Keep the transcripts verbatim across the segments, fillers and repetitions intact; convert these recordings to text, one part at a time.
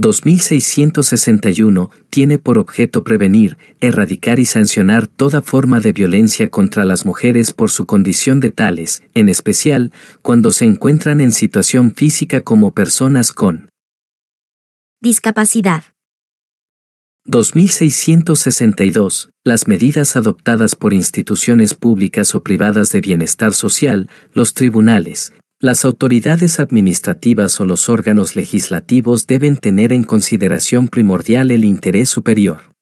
dos mil seiscientos sesenta y uno tiene por objeto prevenir, erradicar y sancionar toda forma de violencia contra las mujeres por su condición de tales, en especial, cuando se encuentran en situación física como personas con discapacidad. dos mil seiscientos sesenta y dos. Las medidas adoptadas por instituciones públicas o privadas de bienestar social, los tribunales, las autoridades administrativas o los órganos legislativos deben tener en consideración primordial el interés superior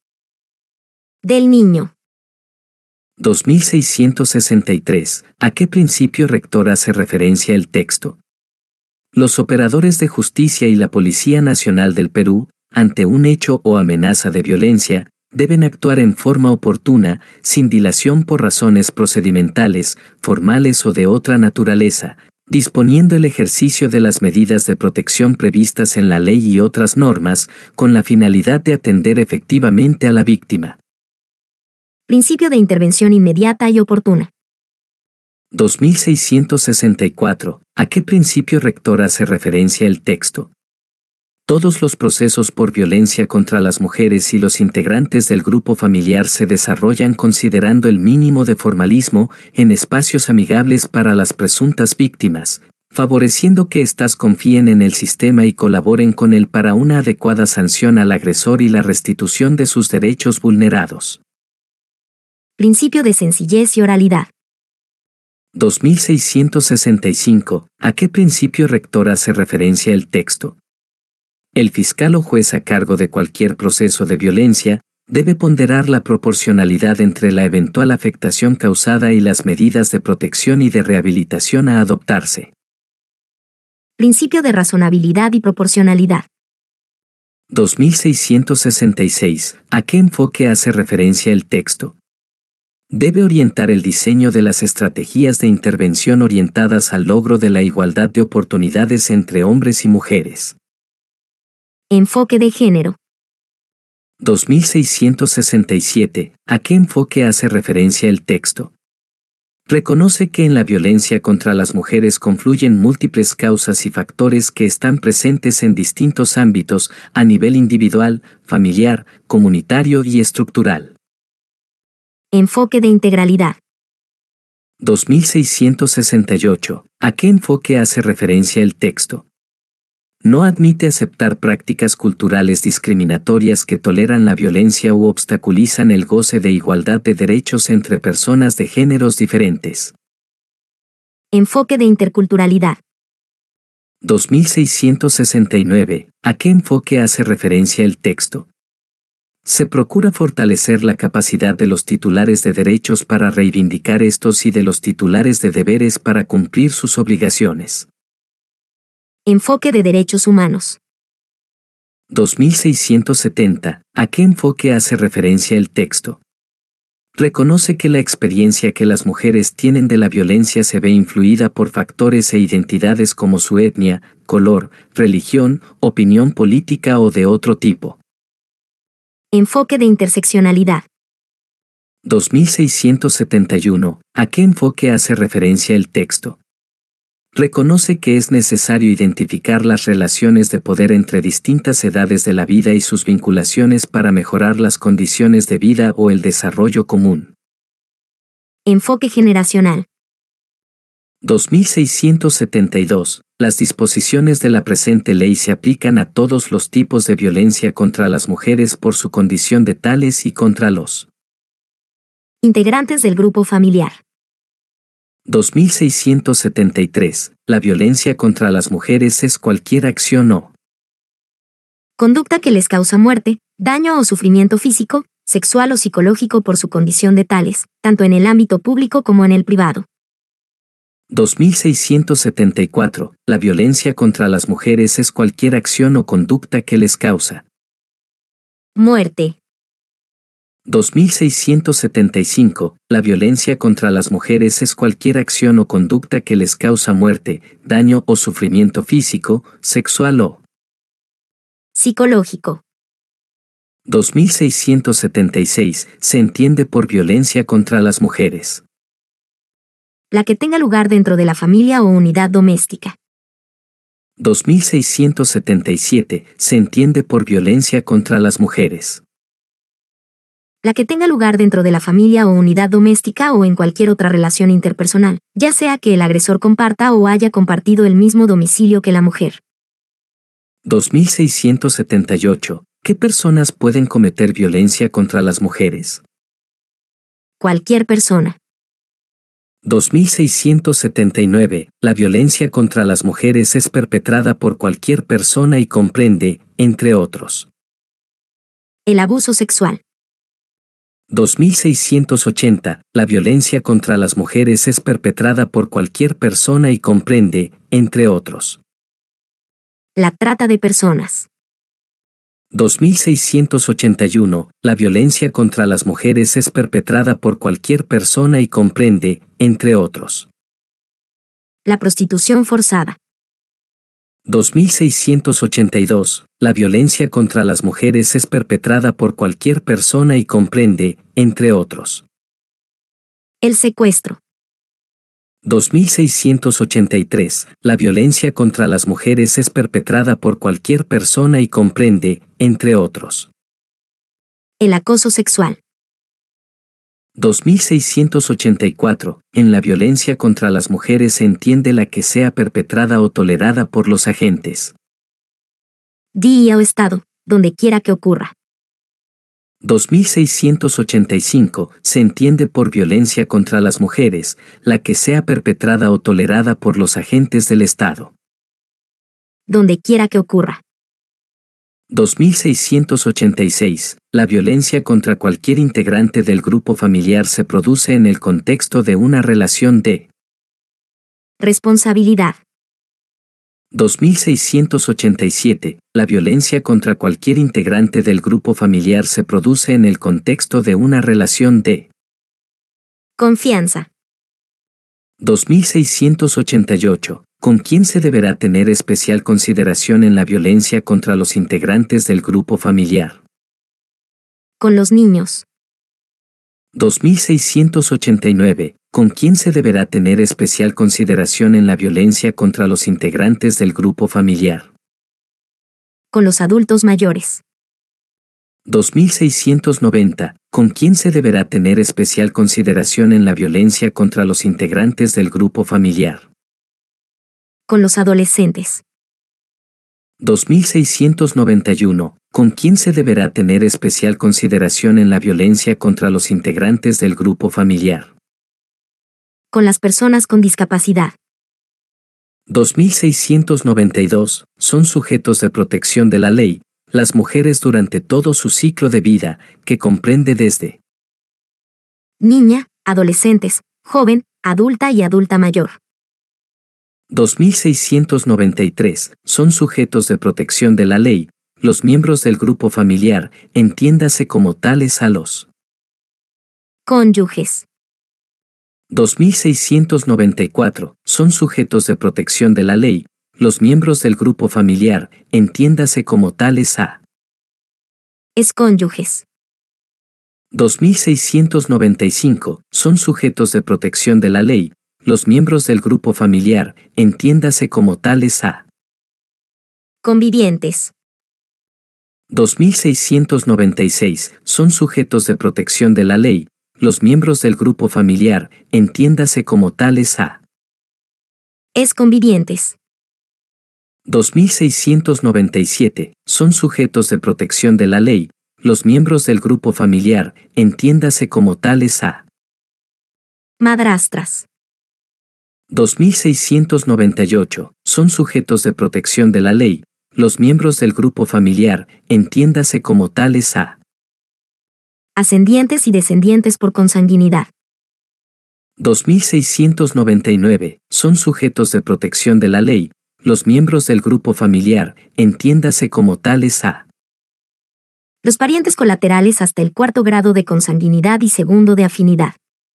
del niño. dos mil seiscientos sesenta y tres. ¿A qué principio rector hace referencia el texto? Los operadores de justicia y la Policía Nacional del Perú, ante un hecho o amenaza de violencia, deben actuar en forma oportuna, sin dilación por razones procedimentales, formales o de otra naturaleza, disponiendo el ejercicio de las medidas de protección previstas en la ley y otras normas, con la finalidad de atender efectivamente a la víctima. Principio de intervención inmediata y oportuna. dos mil seiscientos sesenta y cuatro. ¿A qué principio rector hace referencia el texto? Todos los procesos por violencia contra las mujeres y los integrantes del grupo familiar se desarrollan considerando el mínimo de formalismo en espacios amigables para las presuntas víctimas, favoreciendo que éstas confíen en el sistema y colaboren con él para una adecuada sanción al agresor y la restitución de sus derechos vulnerados. Principio de sencillez y oralidad. dos mil seiscientos sesenta y cinco. ¿A qué principio rector hace referencia el texto? El fiscal o juez a cargo de cualquier proceso de violencia debe ponderar la proporcionalidad entre la eventual afectación causada y las medidas de protección y de rehabilitación a adoptarse. Principio de razonabilidad y proporcionalidad. dos mil seiscientos sesenta y seis. ¿A qué enfoque hace referencia el texto? Debe orientar el diseño de las estrategias de intervención orientadas al logro de la igualdad de oportunidades entre hombres y mujeres. Enfoque de género. dos mil seiscientos sesenta y siete. ¿A qué enfoque hace referencia el texto? Reconoce que en la violencia contra las mujeres confluyen múltiples causas y factores que están presentes en distintos ámbitos, a nivel individual, familiar, comunitario y estructural. Enfoque de integralidad. dos mil seiscientos sesenta y ocho. ¿A qué enfoque hace referencia el texto? No admite aceptar prácticas culturales discriminatorias que toleran la violencia u obstaculizan el goce de igualdad de derechos entre personas de géneros diferentes. Enfoque de interculturalidad. dos mil seiscientos sesenta y nueve. ¿A qué enfoque hace referencia el texto? Se procura fortalecer la capacidad de los titulares de derechos para reivindicar estos y de los titulares de deberes para cumplir sus obligaciones. Enfoque de derechos humanos. dos mil seiscientos setenta. ¿A qué enfoque hace referencia el texto? Reconoce que la experiencia que las mujeres tienen de la violencia se ve influida por factores e identidades como su etnia, color, religión, opinión política o de otro tipo. Enfoque de interseccionalidad. dos mil seiscientos setenta y uno. ¿A qué enfoque hace referencia el texto? Reconoce que es necesario identificar las relaciones de poder entre distintas edades de la vida y sus vinculaciones para mejorar las condiciones de vida o el desarrollo común. Enfoque generacional. dos mil seiscientos setenta y dos. Las disposiciones de la presente ley se aplican a todos los tipos de violencia contra las mujeres por su condición de tales y contra los integrantes del grupo familiar. dos mil seiscientos setenta y tres. La violencia contra las mujeres es cualquier acción o conducta que les causa muerte, daño o sufrimiento físico, sexual o psicológico por su condición de tales, tanto en el ámbito público como en el privado. dos mil seiscientos setenta y cuatro. La violencia contra las mujeres es cualquier acción o conducta que les causa muerte. dos mil seiscientos setenta y cinco. La violencia contra las mujeres es cualquier acción o conducta que les causa muerte, daño o sufrimiento físico, sexual o psicológico. dos mil seiscientos setenta y seis. Se entiende por violencia contra las mujeres la que tenga lugar dentro de la familia o unidad doméstica. dos mil seiscientos setenta y siete, se entiende por violencia contra las mujeres. La que tenga lugar dentro de la familia o unidad doméstica o en cualquier otra relación interpersonal, ya sea que el agresor comparta o haya compartido el mismo domicilio que la mujer. dos mil seiscientos setenta y ocho. ¿Qué personas pueden cometer violencia contra las mujeres? Cualquier persona. dos mil seiscientos setenta y nueve. La violencia contra las mujeres es perpetrada por cualquier persona y comprende, entre otros, El abuso sexual. dos mil seiscientos ochenta. La violencia contra las mujeres es perpetrada por cualquier persona y comprende, entre otros, La trata de personas. dos mil seiscientos ochenta y uno. La violencia contra las mujeres es perpetrada por cualquier persona y comprende, entre otros, La prostitución forzada. dos mil seiscientos ochenta y dos. La violencia contra las mujeres es perpetrada por cualquier persona y comprende, entre otros, El secuestro. dos mil seiscientos ochenta y tres. La violencia contra las mujeres es perpetrada por cualquier persona y comprende, entre otros, El acoso sexual. dos mil seiscientos ochenta y cuatro. En la violencia contra las mujeres se entiende la que sea perpetrada o tolerada por los agentes. Día o estado, donde quiera que ocurra. dos mil seiscientos ochenta y cinco. Se entiende por violencia contra las mujeres, la que sea perpetrada o tolerada por los agentes del Estado. Donde quiera que ocurra. dos mil seiscientos ochenta y seis. La violencia contra cualquier integrante del grupo familiar se produce en el contexto de una relación de Responsabilidad. dos mil seiscientos ochenta y siete. La violencia contra cualquier integrante del grupo familiar se produce en el contexto de una relación de Confianza. dos mil seiscientos ochenta y ocho. ¿Con quién se deberá tener especial consideración en la violencia contra los integrantes del grupo familiar? Con los niños. dos mil seiscientos ochenta y nueve. ¿Con quién se deberá tener especial consideración en la violencia contra los integrantes del grupo familiar? Con los adultos mayores. dos mil seiscientos noventa. ¿Con quién se deberá tener especial consideración en la violencia contra los integrantes del grupo familiar? Con los adolescentes. dos mil seiscientos noventa y uno. ¿Con quién se deberá tener especial consideración en la violencia contra los integrantes del grupo familiar? Con las personas con discapacidad. dos mil seiscientos noventa y dos. Son sujetos de protección de la ley, las mujeres durante todo su ciclo de vida, que comprende desde Niña, adolescentes, joven, adulta y adulta mayor. dos mil seiscientos noventa y tres. Son sujetos de protección de la ley, los miembros del grupo familiar, entiéndase como tales a los Cónyuges. dos mil seiscientos noventa y cuatro. Son sujetos de protección de la ley, los miembros del grupo familiar, entiéndase como tales a Excónyuges. dos mil seiscientos noventa y cinco. Son sujetos de protección de la ley, los miembros del grupo familiar, entiéndase como tales a Convivientes. dos mil seiscientos noventa y seis. Son sujetos de protección de la ley, los miembros del grupo familiar, entiéndase como tales a Exconvivientes. dos mil seiscientos noventa y siete. Son sujetos de protección de la ley, los miembros del grupo familiar, entiéndase como tales a Madrastras. dos mil seiscientos noventa y ocho. Son sujetos de protección de la ley, los miembros del grupo familiar, entiéndase como tales a Ascendientes y descendientes por consanguinidad. dos mil seiscientos noventa y nueve. Son sujetos de protección de la ley, los miembros del grupo familiar, entiéndase como tales a Los parientes colaterales hasta el cuarto grado de consanguinidad y segundo de afinidad.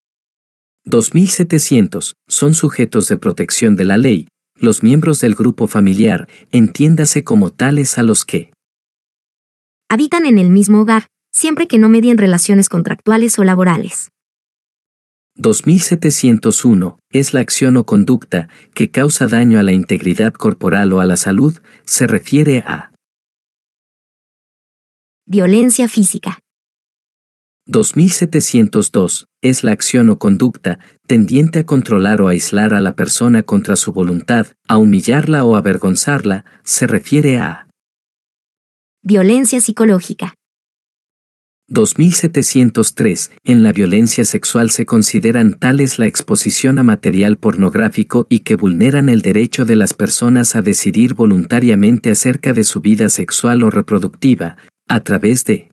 dos mil setecientos. Son sujetos de protección de la ley, los miembros del grupo familiar, entiéndase como tales a los que Habitan en el mismo hogar, siempre que no medien relaciones contractuales o laborales. dos mil setecientos uno, es la acción o conducta que causa daño a la integridad corporal o a la salud, se refiere a violencia física. dos mil setecientos dos, es la acción o conducta tendiente a controlar o aislar a la persona contra su voluntad, a humillarla o avergonzarla, se refiere a violencia psicológica. dos mil setecientos tres, en la violencia sexual se consideran tales la exposición a material pornográfico y que vulneran el derecho de las personas a decidir voluntariamente acerca de su vida sexual o reproductiva, a través de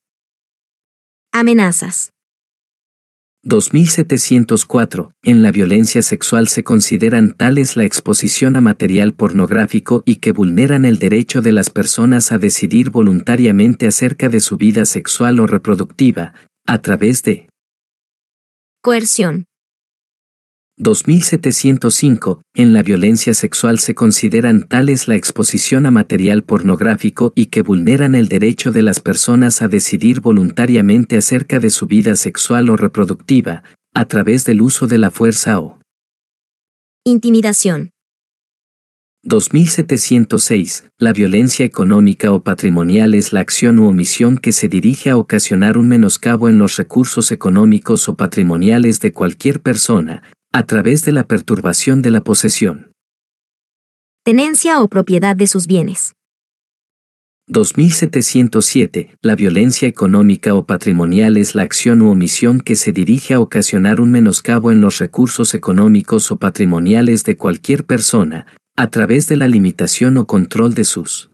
amenazas. dos mil setecientos cuatro, en la violencia sexual se consideran tales la exposición a material pornográfico y que vulneran el derecho de las personas a decidir voluntariamente acerca de su vida sexual o reproductiva, a través de coerción. dos mil setecientos cinco, en la violencia sexual se consideran tales la exposición a material pornográfico y que vulneran el derecho de las personas a decidir voluntariamente acerca de su vida sexual o reproductiva, a través del uso de la fuerza o intimidación. dos mil setecientos seis, la violencia económica o patrimonial es la acción u omisión que se dirige a ocasionar un menoscabo en los recursos económicos o patrimoniales de cualquier persona, a través de la perturbación de la posesión, tenencia o propiedad de sus bienes. dos mil setecientos siete, la violencia económica o patrimonial es la acción u omisión que se dirige a ocasionar un menoscabo en los recursos económicos o patrimoniales de cualquier persona, a través de la limitación o control de sus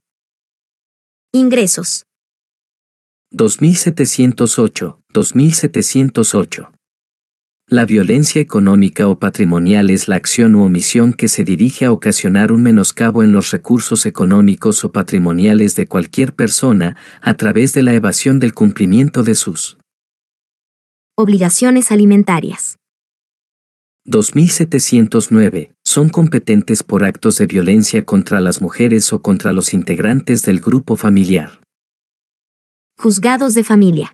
ingresos. dos mil setecientos ocho, dos mil setecientos ocho. La violencia económica o patrimonial es la acción u omisión que se dirige a ocasionar un menoscabo en los recursos económicos o patrimoniales de cualquier persona, a través de la evasión del cumplimiento de sus obligaciones alimentarias. dos mil setecientos nueve, son competentes por actos de violencia contra las mujeres o contra los integrantes del grupo familiar. Juzgados de familia.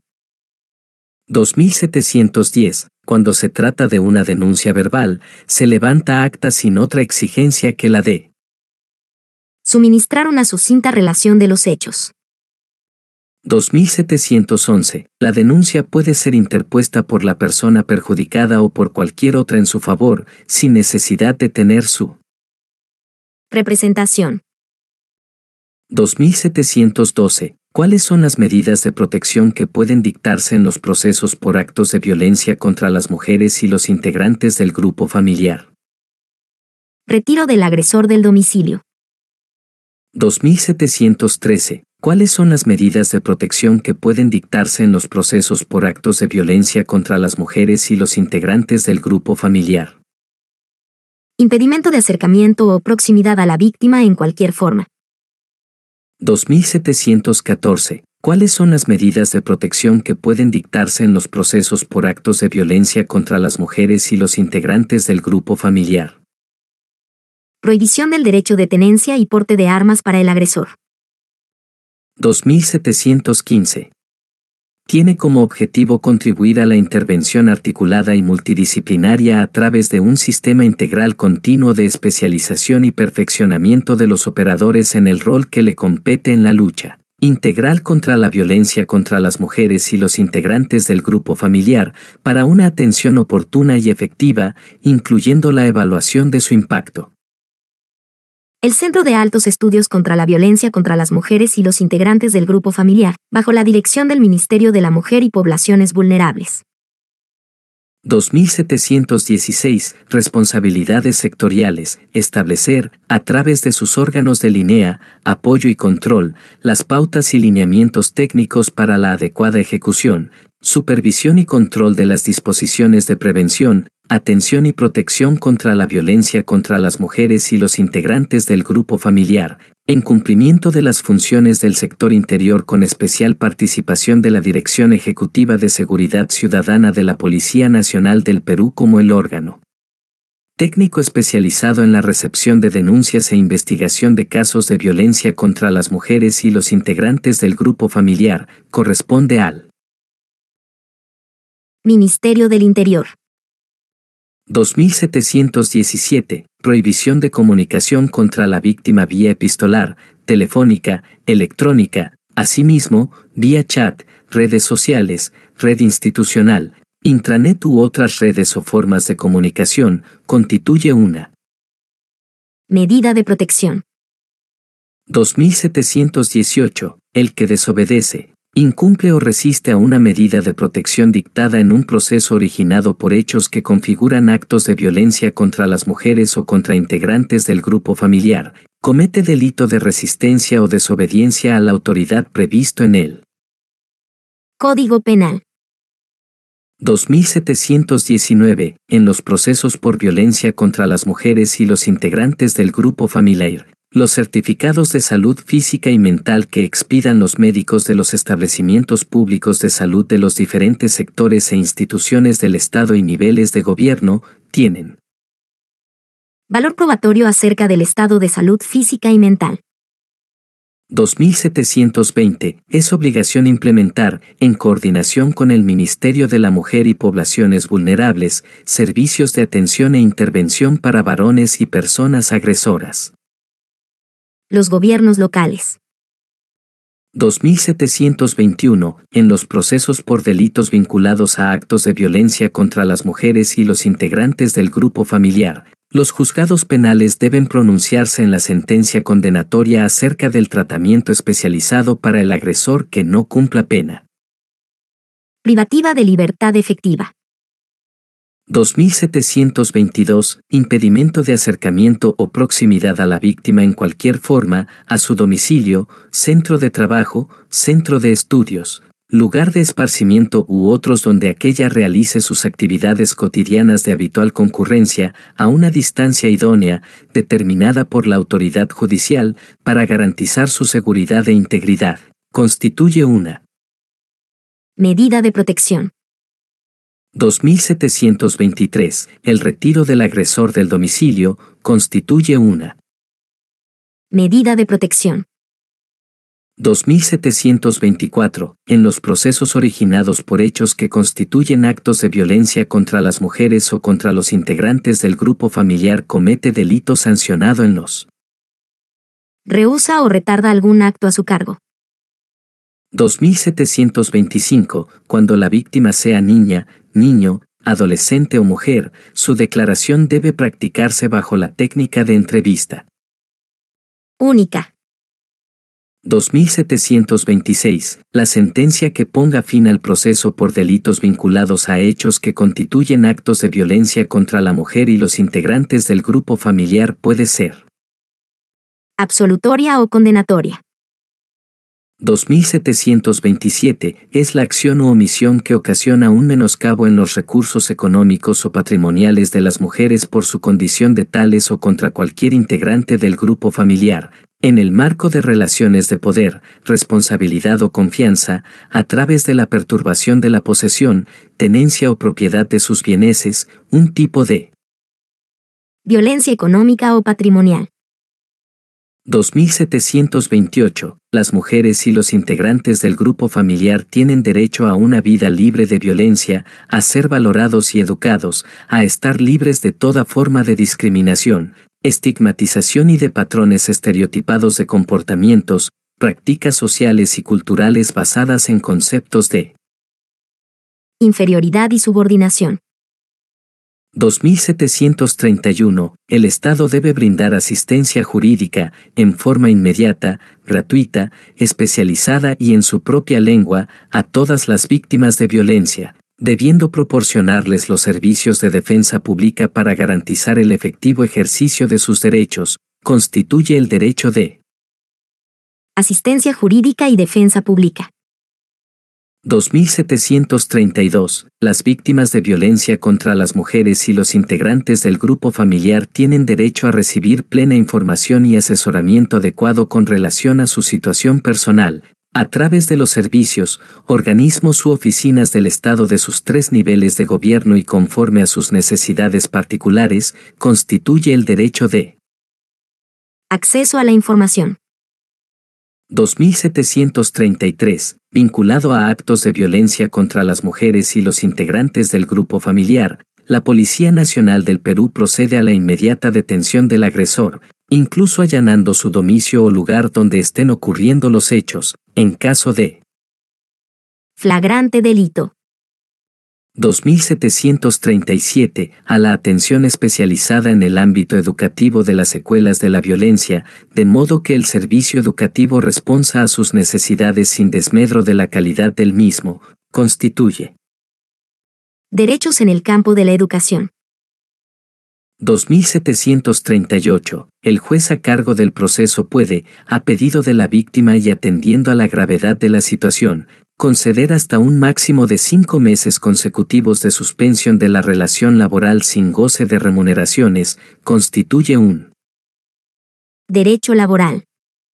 dos mil setecientos diez, cuando se trata de una denuncia verbal, se levanta acta sin otra exigencia que la de suministrar una sucinta relación de los hechos. dos mil setecientos once, la denuncia puede ser interpuesta por la persona perjudicada o por cualquier otra en su favor, sin necesidad de tener su representación. dos mil setecientos doce, ¿cuáles son las medidas de protección que pueden dictarse en los procesos por actos de violencia contra las mujeres y los integrantes del grupo familiar? Retiro del agresor del domicilio. dos mil setecientos trece, ¿cuáles son las medidas de protección que pueden dictarse en los procesos por actos de violencia contra las mujeres y los integrantes del grupo familiar? Impedimento de acercamiento o proximidad a la víctima en cualquier forma. dos mil setecientos catorce. ¿Cuáles son las medidas de protección que pueden dictarse en los procesos por actos de violencia contra las mujeres y los integrantes del grupo familiar? Prohibición del derecho de tenencia y porte de armas para el agresor. dos mil setecientos quince. Tiene como objetivo contribuir a la intervención articulada y multidisciplinaria a través de un sistema integral continuo de especialización y perfeccionamiento de los operadores en el rol que le compete en la lucha integral contra la violencia contra las mujeres y los integrantes del grupo familiar, para una atención oportuna y efectiva, incluyendo la evaluación de su impacto. El Centro de Altos Estudios contra la Violencia contra las Mujeres y los integrantes del grupo familiar, bajo la dirección del Ministerio de la Mujer y Poblaciones Vulnerables. dos mil setecientos dieciséis. Responsabilidades sectoriales. Establecer, a través de sus órganos de línea, apoyo y control, las pautas y lineamientos técnicos para la adecuada ejecución, supervisión y control de las disposiciones de prevención, atención y protección contra la violencia contra las mujeres y los integrantes del grupo familiar, en cumplimiento de las funciones del sector interior con especial participación de la Dirección Ejecutiva de Seguridad Ciudadana de la Policía Nacional del Perú como el órgano técnico especializado en la recepción de denuncias e investigación de casos de violencia contra las mujeres y los integrantes del grupo familiar, corresponde al Ministerio del Interior. dos mil setecientos diecisiete. Prohibición de comunicación contra la víctima vía epistolar, telefónica, electrónica, asimismo, vía chat, redes sociales, red institucional, intranet u otras redes o formas de comunicación, constituye una medida de protección. dos mil setecientos dieciocho. El que desobedece, incumple o resiste a una medida de protección dictada en un proceso originado por hechos que configuran actos de violencia contra las mujeres o contra integrantes del grupo familiar, comete delito de resistencia o desobediencia a la autoridad previsto en el Código Penal. dos mil setecientos diecinueve. En los procesos por violencia contra las mujeres y los integrantes del grupo familiar, los certificados de salud física y mental que expidan los médicos de los establecimientos públicos de salud de los diferentes sectores e instituciones del Estado y niveles de gobierno, tienen valor probatorio acerca del estado de salud física y mental. dos mil setecientos veinte. Es obligación implementar, en coordinación con el Ministerio de la Mujer y Poblaciones Vulnerables, servicios de atención e intervención para varones y personas agresoras. Los gobiernos locales. dos mil setecientos veintiuno. En los procesos por delitos vinculados a actos de violencia contra las mujeres y los integrantes del grupo familiar, los juzgados penales deben pronunciarse en la sentencia condenatoria acerca del tratamiento especializado para el agresor que no cumpla pena. Privativa de libertad efectiva. dos mil setecientos veintidós. Impedimento de acercamiento o proximidad a la víctima en cualquier forma, a su domicilio, centro de trabajo, centro de estudios, lugar de esparcimiento u otros donde aquella realice sus actividades cotidianas de habitual concurrencia, a una distancia idónea, determinada por la autoridad judicial, para garantizar su seguridad e integridad, constituye una medida de protección. dos mil setecientos veintitrés. El retiro del agresor del domicilio constituye una medida de protección. dos mil setecientos veinticuatro. En los procesos originados por hechos que constituyen actos de violencia contra las mujeres o contra los integrantes del grupo familiar comete delito sancionado en los rehúsa o retarda algún acto a su cargo. dos mil setecientos veinticinco. Cuando la víctima sea niña, niño, adolescente o mujer, su declaración debe practicarse bajo la técnica de entrevista. Única. dos mil setecientos veintiséis. La sentencia que ponga fin al proceso por delitos vinculados a hechos que constituyen actos de violencia contra la mujer y los integrantes del grupo familiar puede ser absolutoria o condenatoria. dos mil setecientos veintisiete. Es la acción u omisión que ocasiona un menoscabo en los recursos económicos o patrimoniales de las mujeres por su condición de tales o contra cualquier integrante del grupo familiar, en el marco de relaciones de poder, responsabilidad o confianza, a través de la perturbación de la posesión, tenencia o propiedad de sus bienes, un tipo de violencia económica o patrimonial. dos mil setecientos veintiocho. Las mujeres y los integrantes del grupo familiar tienen derecho a una vida libre de violencia, a ser valorados y educados, a estar libres de toda forma de discriminación, estigmatización y de patrones estereotipados de comportamientos, prácticas sociales y culturales basadas en conceptos de inferioridad y subordinación. dos mil setecientos treinta y uno. El Estado debe brindar asistencia jurídica, en forma inmediata, gratuita, especializada y en su propia lengua, a todas las víctimas de violencia, debiendo proporcionarles los servicios de defensa pública para garantizar el efectivo ejercicio de sus derechos, constituye el derecho de asistencia jurídica y defensa pública. dos mil setecientos treinta y dos. Las víctimas de violencia contra las mujeres y los integrantes del grupo familiar tienen derecho a recibir plena información y asesoramiento adecuado con relación a su situación personal, a través de los servicios, organismos u oficinas del Estado de sus tres niveles de gobierno y conforme a sus necesidades particulares, constituye el derecho de acceso a la información. dos mil setecientos treinta y tres. Vinculado a actos de violencia contra las mujeres y los integrantes del grupo familiar, la Policía Nacional del Perú procede a la inmediata detención del agresor, incluso allanando su domicio o lugar donde estén ocurriendo los hechos, en caso de flagrante delito. dos mil setecientos treinta y siete, a la atención especializada en el ámbito educativo de las secuelas de la violencia, de modo que el servicio educativo responda a sus necesidades sin desmedro de la calidad del mismo, constituye Derechos en el campo de la educación. dos mil setecientos treinta y ocho. El juez a cargo del proceso puede, a pedido de la víctima y atendiendo a la gravedad de la situación, conceder hasta un máximo de cinco meses consecutivos de suspensión de la relación laboral sin goce de remuneraciones, constituye un derecho laboral.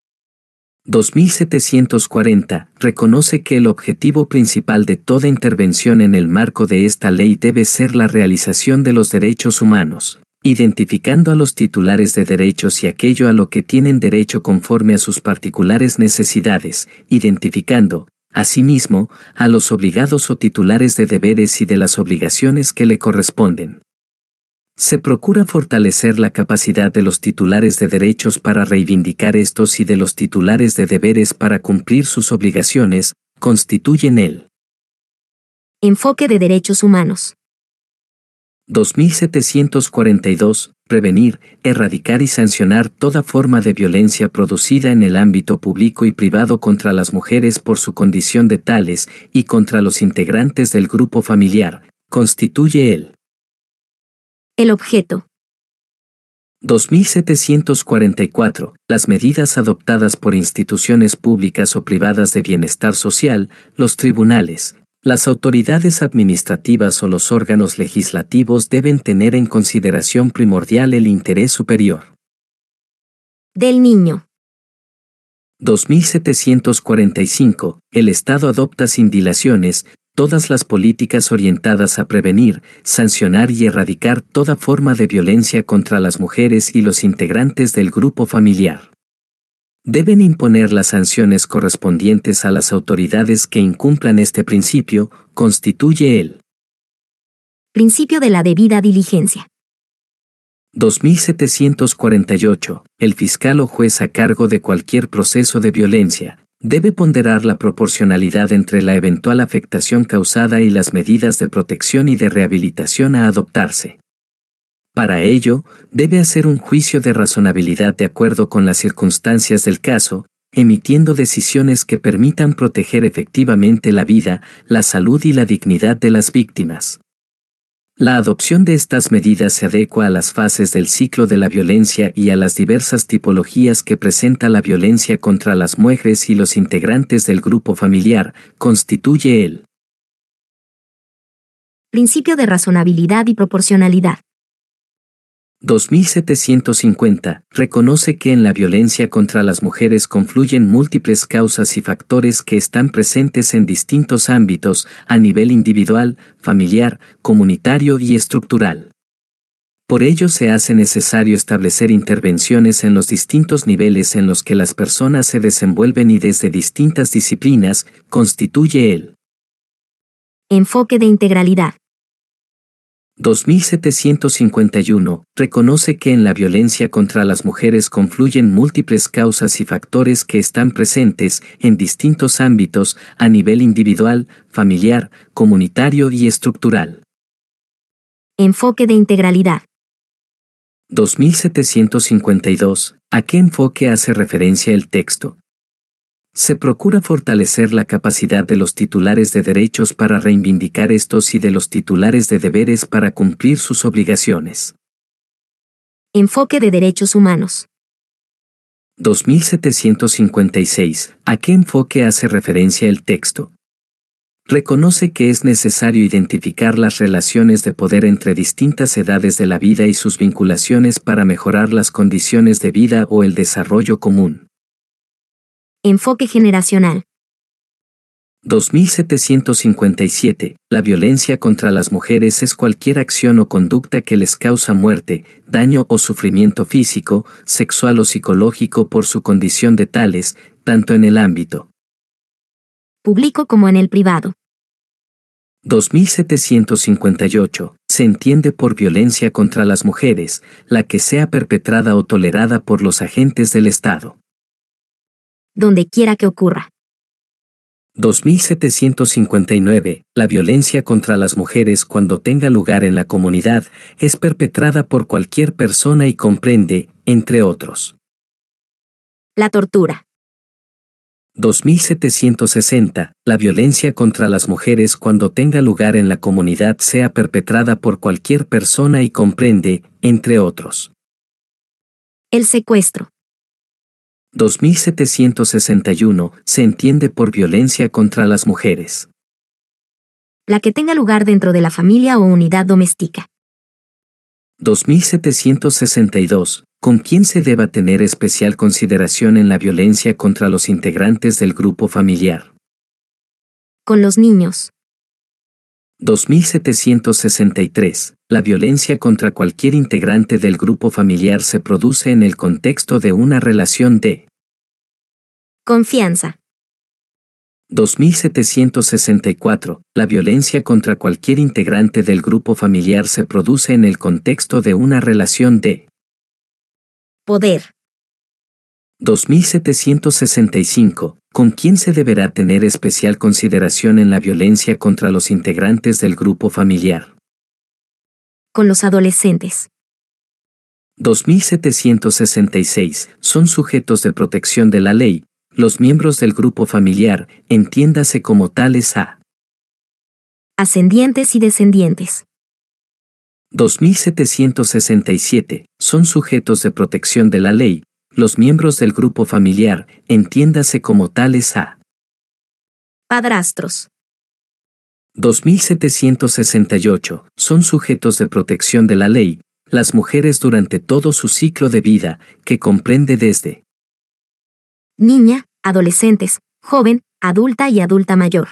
dos mil setecientos cuarenta. Reconoce que el objetivo principal de toda intervención en el marco de esta ley debe ser la realización de los derechos humanos, identificando a los titulares de derechos y aquello a lo que tienen derecho conforme a sus particulares necesidades, identificando, asimismo, a los obligados o titulares de deberes y de las obligaciones que le corresponden. Se procura fortalecer la capacidad de los titulares de derechos para reivindicar estos y de los titulares de deberes para cumplir sus obligaciones, constituyen el enfoque de derechos humanos. dos mil setecientos cuarenta y dos. Prevenir, erradicar y sancionar toda forma de violencia producida en el ámbito público y privado contra las mujeres por su condición de tales y contra los integrantes del grupo familiar, constituye el el objeto. dos mil setecientos cuarenta y cuatro. Las medidas adoptadas por instituciones públicas o privadas de bienestar social, los tribunales, las autoridades administrativas o los órganos legislativos deben tener en consideración primordial el interés superior del niño. dos mil setecientos cuarenta y cinco. El Estado adopta sin dilaciones todas las políticas orientadas a prevenir, sancionar y erradicar toda forma de violencia contra las mujeres y los integrantes del grupo familiar. Deben imponer las sanciones correspondientes a las autoridades que incumplan este principio, constituye el principio de la debida diligencia. dos mil setecientos cuarenta y ocho. El fiscal o juez a cargo de cualquier proceso de violencia debe ponderar la proporcionalidad entre la eventual afectación causada y las medidas de protección y de rehabilitación a adoptarse. Para ello, debe hacer un juicio de razonabilidad de acuerdo con las circunstancias del caso, emitiendo decisiones que permitan proteger efectivamente la vida, la salud y la dignidad de las víctimas. La adopción de estas medidas se adecua a las fases del ciclo de la violencia y a las diversas tipologías que presenta la violencia contra las mujeres y los integrantes del grupo familiar, constituye el principio de razonabilidad y proporcionalidad. dos mil setecientos cincuenta. Reconoce que en la violencia contra las mujeres confluyen múltiples causas y factores que están presentes en distintos ámbitos, a nivel individual, familiar, comunitario y estructural. Por ello se hace necesario establecer intervenciones en los distintos niveles en los que las personas se desenvuelven y desde distintas disciplinas, constituye el enfoque de integralidad. dos mil setecientos cincuenta y uno. Reconoce que en la violencia contra las mujeres confluyen múltiples causas y factores que están presentes en distintos ámbitos a nivel individual, familiar, comunitario y estructural. Enfoque de integralidad. dos mil setecientos cincuenta y dos. ¿A qué enfoque hace referencia el texto? Se procura fortalecer la capacidad de los titulares de derechos para reivindicar estos y de los titulares de deberes para cumplir sus obligaciones. Enfoque de derechos humanos. dos mil setecientos cincuenta y seis. ¿A qué enfoque hace referencia el texto? Reconoce que es necesario identificar las relaciones de poder entre distintas edades de la vida y sus vinculaciones para mejorar las condiciones de vida o el desarrollo común. Enfoque generacional. dos mil setecientos cincuenta y siete. La violencia contra las mujeres es cualquier acción o conducta que les causa muerte, daño o sufrimiento físico, sexual o psicológico por su condición de tales, tanto en el ámbito público como en el privado. dos mil setecientos cincuenta y ocho. Se se entiende por violencia contra las mujeres, la que sea perpetrada o tolerada por los agentes del Estado. Donde quiera que ocurra. dos mil setecientos cincuenta y nueve. La violencia contra las mujeres cuando tenga lugar en la comunidad es perpetrada por cualquier persona y comprende, entre otros. La tortura. dos mil setecientos sesenta. La violencia contra las mujeres cuando tenga lugar en la comunidad sea perpetrada por cualquier persona y comprende, entre otros. El secuestro. dos mil setecientos sesenta y uno. Se entiende por violencia contra las mujeres. La que tenga lugar dentro de la familia o unidad doméstica. dos mil setecientos sesenta y dos. ¿Con quién se deba tener especial consideración en la violencia contra los integrantes del grupo familiar? Con los niños. dos mil setecientos sesenta y tres. La violencia contra cualquier integrante del grupo familiar se produce en el contexto de una relación de confianza. dos mil setecientos sesenta y cuatro. La violencia contra cualquier integrante del grupo familiar se produce en el contexto de una relación de poder. dos mil setecientos sesenta y cinco. ¿Con quién se deberá tener especial consideración en la violencia contra los integrantes del grupo familiar? Con los adolescentes. dos mil setecientos sesenta y seis. Son sujetos de protección de la ley, los miembros del grupo familiar, entiéndase como tales a ascendientes y descendientes. dos mil setecientos sesenta y siete. Son sujetos de protección de la ley, los miembros del grupo familiar, entiéndase como tales a padrastros. dos mil setecientos sesenta y ocho. Son sujetos de protección de la ley, las mujeres durante todo su ciclo de vida, que comprende desde niña, adolescentes, joven, adulta y adulta mayor.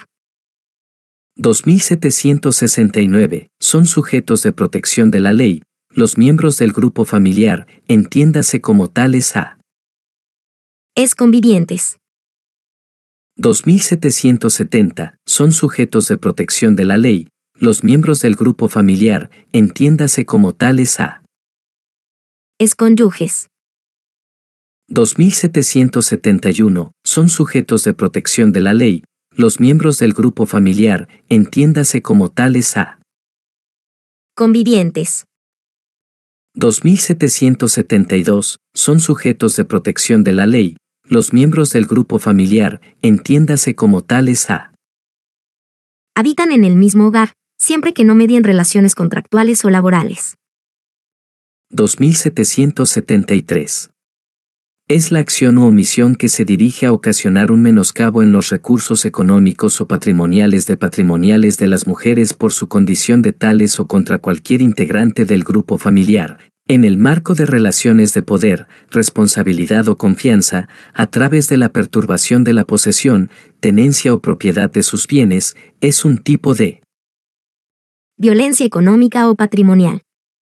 dos mil setecientos sesenta y nueve. Son sujetos de protección de la ley, los miembros del grupo familiar, entiéndase como tales a exconvivientes. dos mil setecientos setenta. Son sujetos de protección de la ley, los miembros del grupo familiar, entiéndase como tales a excónyuges. dos mil setecientos setenta y uno. Son sujetos de protección de la ley, los miembros del grupo familiar, entiéndase como tales a convivientes. dos mil setecientos setenta y dos. Son sujetos de protección de la ley, los miembros del grupo familiar, entiéndase como tales a habitan en el mismo hogar, siempre que no medien relaciones contractuales o laborales. dos mil setecientos setenta y tres. Es la acción u omisión que se dirige a ocasionar un menoscabo en los recursos económicos o patrimoniales de patrimoniales de las mujeres por su condición de tales o contra cualquier integrante del grupo familiar, en el marco de relaciones de poder, responsabilidad o confianza, a través de la perturbación de la posesión, tenencia o propiedad de sus bienes, es un tipo de violencia económica o patrimonial.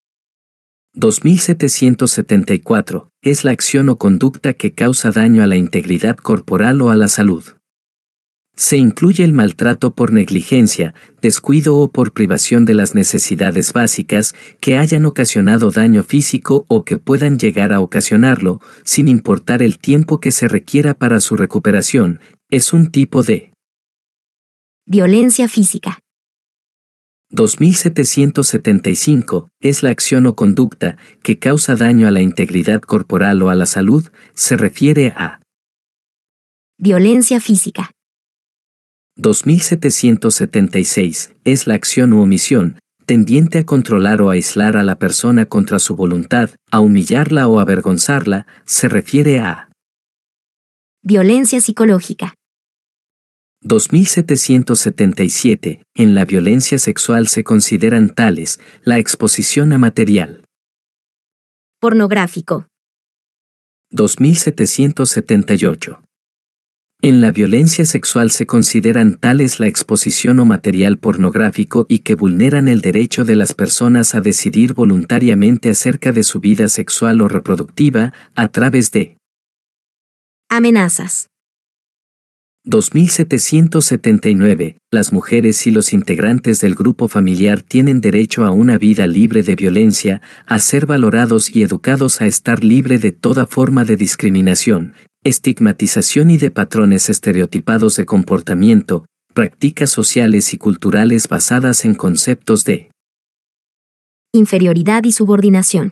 dos mil setecientos setenta y cuatro. Es la acción o conducta que causa daño a la integridad corporal o a la salud. Se incluye el maltrato por negligencia, descuido o por privación de las necesidades básicas que hayan ocasionado daño físico o que puedan llegar a ocasionarlo, sin importar el tiempo que se requiera para su recuperación. Es un tipo de violencia física. dos mil setecientos setenta y cinco. Es la acción o conducta que causa daño a la integridad corporal o a la salud, se refiere a violencia física. dos mil setecientos setenta y seis. Es la acción u omisión, tendiente a controlar o aislar a la persona contra su voluntad, a humillarla o avergonzarla, se refiere a violencia psicológica. dos mil setecientos setenta y siete. En la violencia sexual se consideran tales la exposición a material pornográfico. dos mil setecientos setenta y ocho. En la violencia sexual se consideran tales la exposición o material pornográfico y que vulneran el derecho de las personas a decidir voluntariamente acerca de su vida sexual o reproductiva, a través de amenazas. dos mil setecientos setenta y nueve. Las mujeres y los integrantes del grupo familiar tienen derecho a una vida libre de violencia, a ser valorados y educados a estar libre de toda forma de discriminación, estigmatización y de patrones estereotipados de comportamiento, prácticas sociales y culturales basadas en conceptos de inferioridad y subordinación.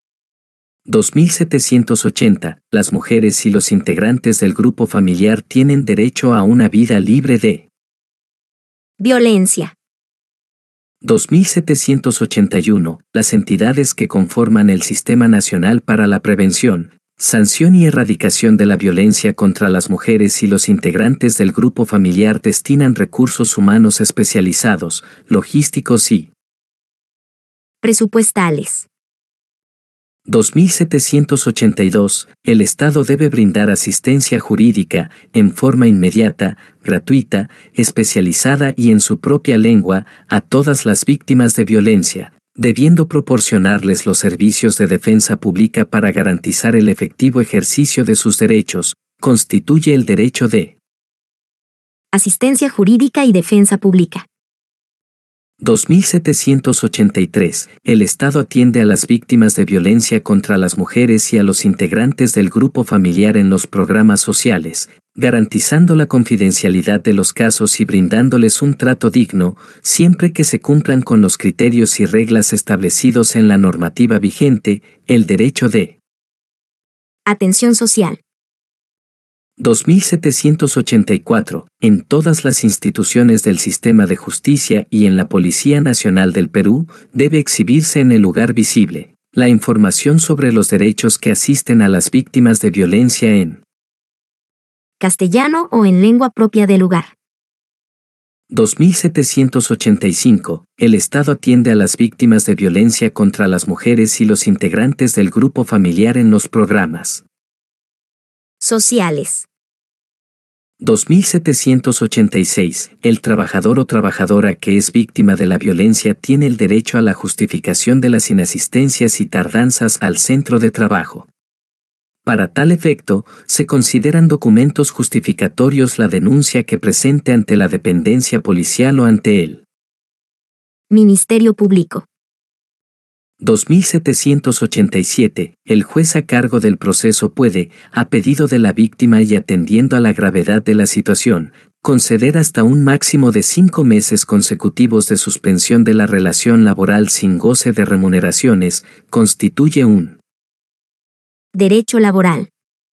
dos mil setecientos ochenta. Las mujeres y los integrantes del grupo familiar tienen derecho a una vida libre de violencia. dos mil setecientos ochenta y uno. Las entidades que conforman el Sistema Nacional para la Prevención, Sanción y Erradicación de la Violencia contra las Mujeres y los integrantes del grupo familiar destinan recursos humanos especializados, logísticos y presupuestales. dos mil setecientos ochenta y dos. El Estado debe brindar asistencia jurídica, en forma inmediata, gratuita, especializada y en su propia lengua, a todas las víctimas de violencia, debiendo proporcionarles los servicios de defensa pública para garantizar el efectivo ejercicio de sus derechos, constituye el derecho de asistencia jurídica y defensa pública. dos mil setecientos ochenta y tres. El Estado atiende a las víctimas de violencia contra las mujeres y a los integrantes del grupo familiar en los programas sociales, garantizando la confidencialidad de los casos y brindándoles un trato digno, siempre que se cumplan con los criterios y reglas establecidos en la normativa vigente, el derecho de atención social. dos mil setecientos ochenta y cuatro. En todas las instituciones del sistema de justicia y en la Policía Nacional del Perú, debe exhibirse en el lugar visible la información sobre los derechos que asisten a las víctimas de violencia en castellano o en lengua propia del lugar. dos mil setecientos ochenta y cinco. El Estado atiende a las víctimas de violencia contra las mujeres y los integrantes del grupo familiar en los programas sociales. dos mil setecientos ochenta y seis. El trabajador o trabajadora que es víctima de la violencia tiene el derecho a la justificación de las inasistencias y tardanzas al centro de trabajo. Para tal efecto, se consideran documentos justificatorios la denuncia que presente ante la dependencia policial o ante el Ministerio Público. dos mil setecientos ochenta y siete. El juez a cargo del proceso puede, a pedido de la víctima y atendiendo a la gravedad de la situación, conceder hasta un máximo de cinco meses consecutivos de suspensión de la relación laboral sin goce de remuneraciones, constituye un derecho laboral.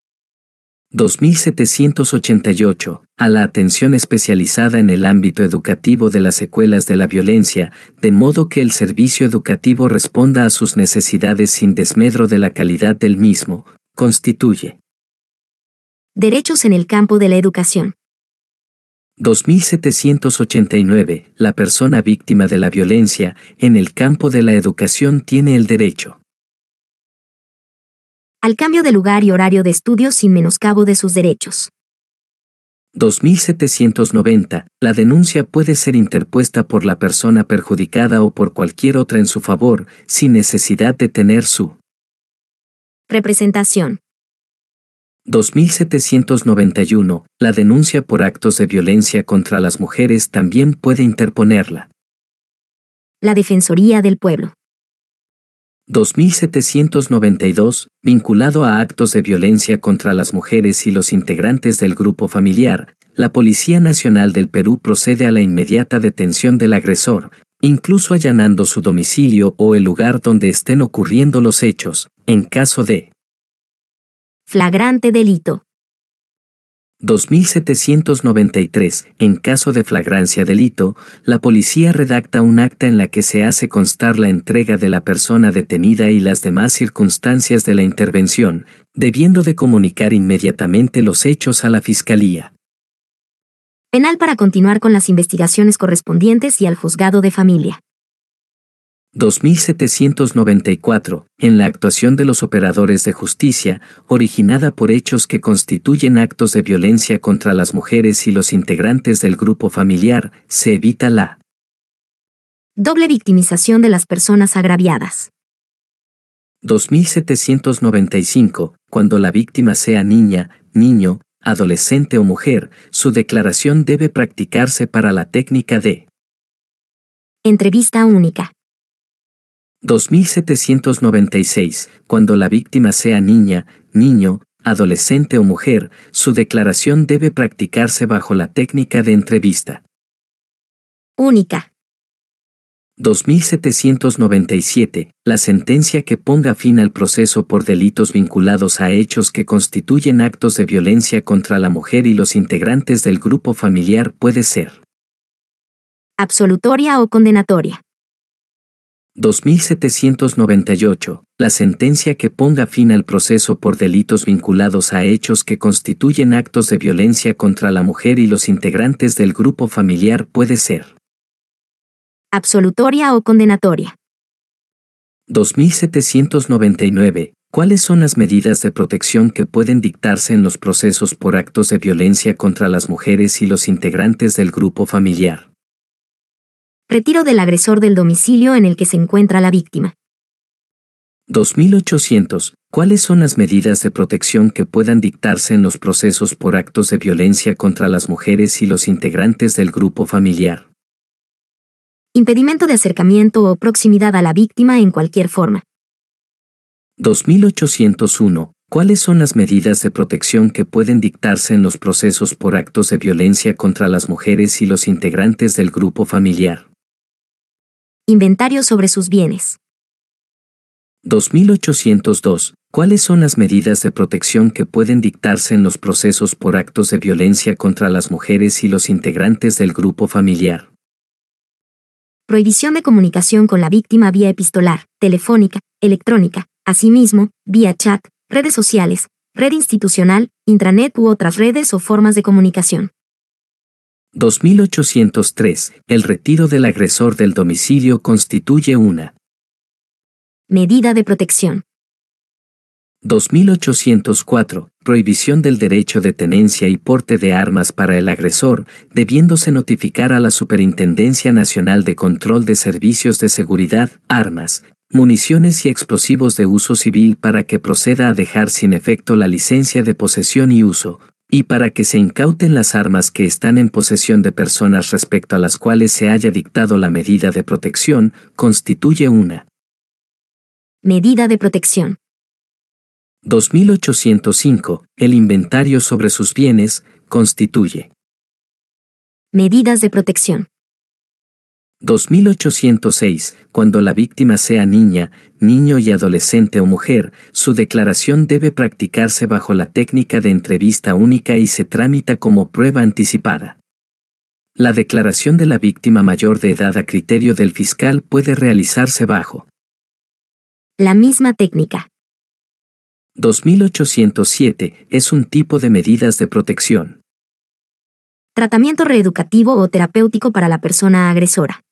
dos mil setecientos ochenta y ocho. A la atención especializada en el ámbito educativo de las secuelas de la violencia, de modo que el servicio educativo responda a sus necesidades sin desmedro de la calidad del mismo, constituye derechos en el campo de la educación. dos mil setecientos ochenta y nueve. La persona víctima de la violencia, en el campo de la educación tiene el derecho al cambio de lugar y horario de estudio sin menoscabo de sus derechos. dos mil setecientos noventa. La denuncia puede ser interpuesta por la persona perjudicada o por cualquier otra en su favor, sin necesidad de tener su representación. dos mil setecientos noventa y uno. La denuncia por actos de violencia contra las mujeres también puede interponerla la Defensoría del Pueblo. dos mil setecientos noventa y dos. Vinculado a actos de violencia contra las mujeres y los integrantes del grupo familiar, la Policía Nacional del Perú procede a la inmediata detención del agresor, incluso allanando su domicilio o el lugar donde estén ocurriendo los hechos, en caso de flagrante delito. dos mil setecientos noventa y tres. En caso de flagrancia delito, la policía redacta un acta en la que se hace constar la entrega de la persona detenida y las demás circunstancias de la intervención, debiendo de comunicar inmediatamente los hechos a la Fiscalía Penal para continuar con las investigaciones correspondientes y al juzgado de familia. dos mil setecientos noventa y cuatro. En la actuación de los operadores de justicia, originada por hechos que constituyen actos de violencia contra las mujeres y los integrantes del grupo familiar, se evita la doble victimización de las personas agraviadas. dos mil setecientos noventa y cinco. Cuando la víctima sea niña, niño, adolescente o mujer, su declaración debe practicarse para la técnica de entrevista única. dos mil setecientos noventa y seis. Cuando la víctima sea niña, niño, adolescente o mujer, su declaración debe practicarse bajo la técnica de entrevista única. dos mil setecientos noventa y siete. La sentencia que ponga fin al proceso por delitos vinculados a hechos que constituyen actos de violencia contra la mujer y los integrantes del grupo familiar puede ser absolutoria o condenatoria. dos mil setecientos noventa y ocho. La sentencia que ponga fin al proceso por delitos vinculados a hechos que constituyen actos de violencia contra la mujer y los integrantes del grupo familiar puede ser absolutoria o condenatoria. dos mil setecientos noventa y nueve. ¿Cuáles son las medidas de protección que pueden dictarse en los procesos por actos de violencia contra las mujeres y los integrantes del grupo familiar? Retiro del agresor del domicilio en el que se encuentra la víctima. dos mil ochocientos. ¿Cuáles son las medidas de protección que puedan dictarse en los procesos por actos de violencia contra las mujeres y los integrantes del grupo familiar? Impedimento de acercamiento o proximidad a la víctima en cualquier forma. dos mil ochocientos uno. ¿Cuáles son las medidas de protección que pueden dictarse en los procesos por actos de violencia contra las mujeres y los integrantes del grupo familiar? Inventario sobre sus bienes. dos mil ochocientos dos. ¿Cuáles son las medidas de protección que pueden dictarse en los procesos por actos de violencia contra las mujeres y los integrantes del grupo familiar? Prohibición de comunicación con la víctima vía epistolar, telefónica, electrónica, asimismo, vía chat, redes sociales, red institucional, intranet u otras redes o formas de comunicación. dos mil ochocientos tres. El retiro del agresor del domicilio constituye una medida de protección. dos mil ochocientos cuatro. Prohibición del derecho de tenencia y porte de armas para el agresor, debiéndose notificar a la Superintendencia Nacional de Control de Servicios de Seguridad, Armas, Municiones y Explosivos de Uso Civil para que proceda a dejar sin efecto la licencia de posesión y uso, y para que se incauten las armas que están en posesión de personas respecto a las cuales se haya dictado la medida de protección, constituye una medida de protección. dos mil ochocientos cinco. El inventario sobre sus bienes, constituye medidas de protección. dos mil ochocientos seis. Cuando la víctima sea niña, niño y adolescente o mujer, su declaración debe practicarse bajo la técnica de entrevista única y se tramita como prueba anticipada. La declaración de la víctima mayor de edad a criterio del fiscal puede realizarse bajo la misma técnica. dos mil ochocientos siete. Es un tipo de medidas de protección. Tratamiento reeducativo o terapéutico para la persona agresora.